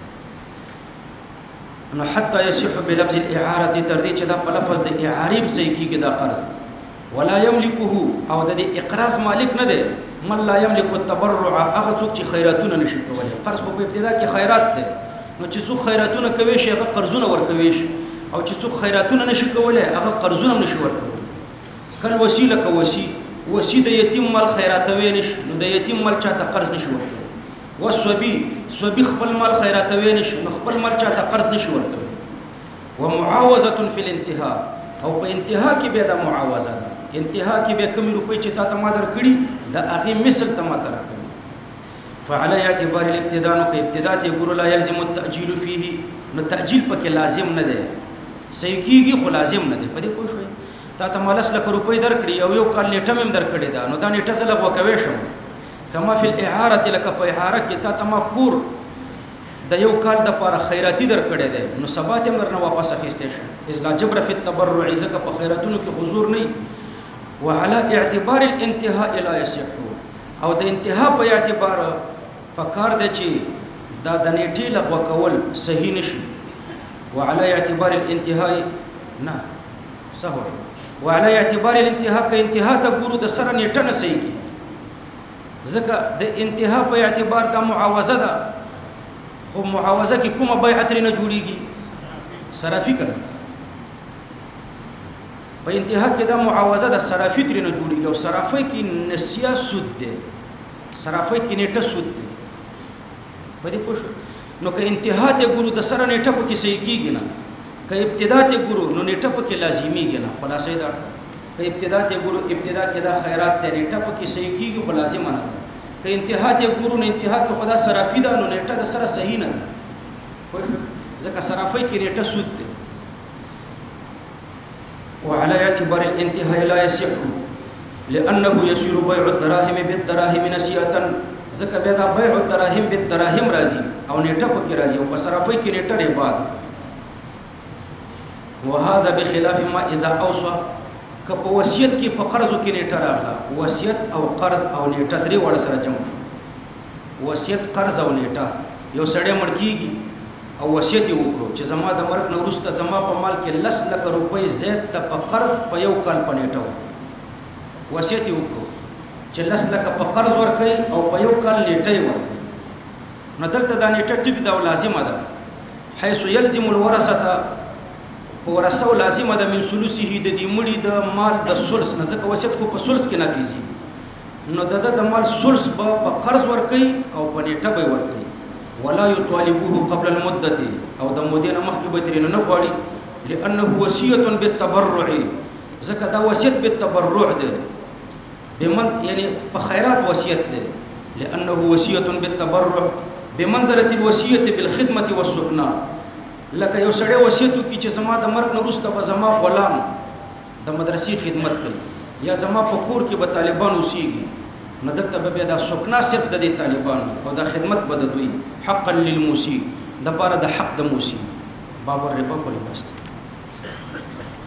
نو حتی یصح بلفظ الاعاره تر دې چې دا په لفظ د اعاریم صحیح کېږي دا قرض ولا يملكه او د دې اقراض مالک نه دی من لا يملك التبرع هغه څوک چې خیراتونه نشي کولای قرض خو په ابتدا کې خیرات دی نو چې څوک خیراتونه کوي شي هغه قرضونه ورکوي شي او چې څوک خیراتونه نشي کولای هغه قرضونه نشي ورکوي کله وسیله کوي وسی د یتیم مال خیراتوي نشي نو د یتیم مال چاته قرض نشي ورکوي وصبي خپل مال خیراتوي نشي نو خپل مال چاته قرض نشي ورکوي ومعاوضه فی الانتهاء او په انتها کې به دا معاوضه ده انتها کې به کمی روپۍ چې تاسو ما درکړي د هغه مثل ته ما درکړي فعلى اعتبار الابتداء نو کې ابتداء ته ګور لا يلزم التاجيل فيه نو تاجيل پکې لازم نه ده صحیح کیږي خو لازم نه ده په دې پوه شئ تا مالس لک روپۍ درکړي او یو کال نیټه مم درکړي دا نو دا نیټه زه لغوه کوي شم کما فی الاعاره لک په اعاره کې تا ما کور د یو کال د پاره خیراتی درکړي ده نو سبات هم درنه واپس اخیستې شي اذ لا جبر فی التبرع زکه په خیراتونو کې حضور نه وعلى اعتبار الانتهاء لا يصح او د انتها په اعتبار پکار دی چې دا د نیټې لغوه کول صحیح نشي وعلى اعتبار الانتهاء نه صحیح وعلى اعتبار الانتهاء که انتها ته ګورو د سره نیټه نه صحیح کی ځکه د انتها په اعتبار د معاوضه ده خو معاوضه کې کومه بیعت لري نه جوړیږي صرافي کړه په انتها کې دا معاوضه د صرافي ترې نه جوړېږي او صرافۍ کې نسیه سود دی صرافۍ کې نیټه سود دی په دې پوه شو نو که انتها ته ګورو د سره نیټه پکې صحیح کېږي نه که ابتدا ته ګورو نو نیټه پکې لازمیږي نه خلاصې دا که ابتدا ته ګورو ابتدا کې دا خیرات ته نیټه پکې صحیح کېږي خو لازمه نه که انتها ته ګورو نو انتها کې خدا صرافي ده نو نیټه د سره صحیح نه پوه شو ځکه صرافۍ کې نیټه سود دی وعلى اعتبار الانتهاء لا يصح لأنه يصير بيع الدراهم بالدراهم نسيئة ځکه بیا دا بيع الدراهم بالدراهم راځي او نیټه پکې راځي او په صرافۍ کې نیټه ربا ده وهذا بخلاف ما اذا اوصى که په وصیت کې په قرضو کې نیټه راغله وصیت او قرض او نیټه درې وړ سره جمع وصیت قرض او نیټه یو سړی مړ کېږي او وصیت وکړو چې زما د مرګ نه وروسته زما په مال کې 10 لک روپۍ زیات ته په قرض په یو کال په نیټه وصیت وکړو چې 10 لک په قرض ورکړي او په یو کال نیټه ورکړي نو دلته دا نیټه ټیک ده او لازمه ده حيث يلزم الورثه ورثه لازمه ده من ثلثه د دې مړي د مال د ثلث نه ځکه وصیت خو په ثلث کې نافذي نو د مال ثلث په قرض ورکړي او په نیټه به ورکړي ولا يطالبوه قبل المدة او د مودې نه مخکې به ترې نه غواړي لأنه وصية بالتبرع ځکه دا وصیت بالتبرع دی بمن یعنی په خیرات وصیت دی لأنه وصية بالتبرع بمنزلة الوصية بالخدمة والسكنى لکه یو سړی وصیت وکړي چې زما د مرګ نه وروسته به زما غلام د مدرسې خدمت کوي یا زما په کور کې به طالبان اوسېږي نو دلته به بیا دا سکنا صرف د دې طالبانو او دا خدمت به د دوی حقا للموسی د پاره د حق د موسی باب الربا پرې بس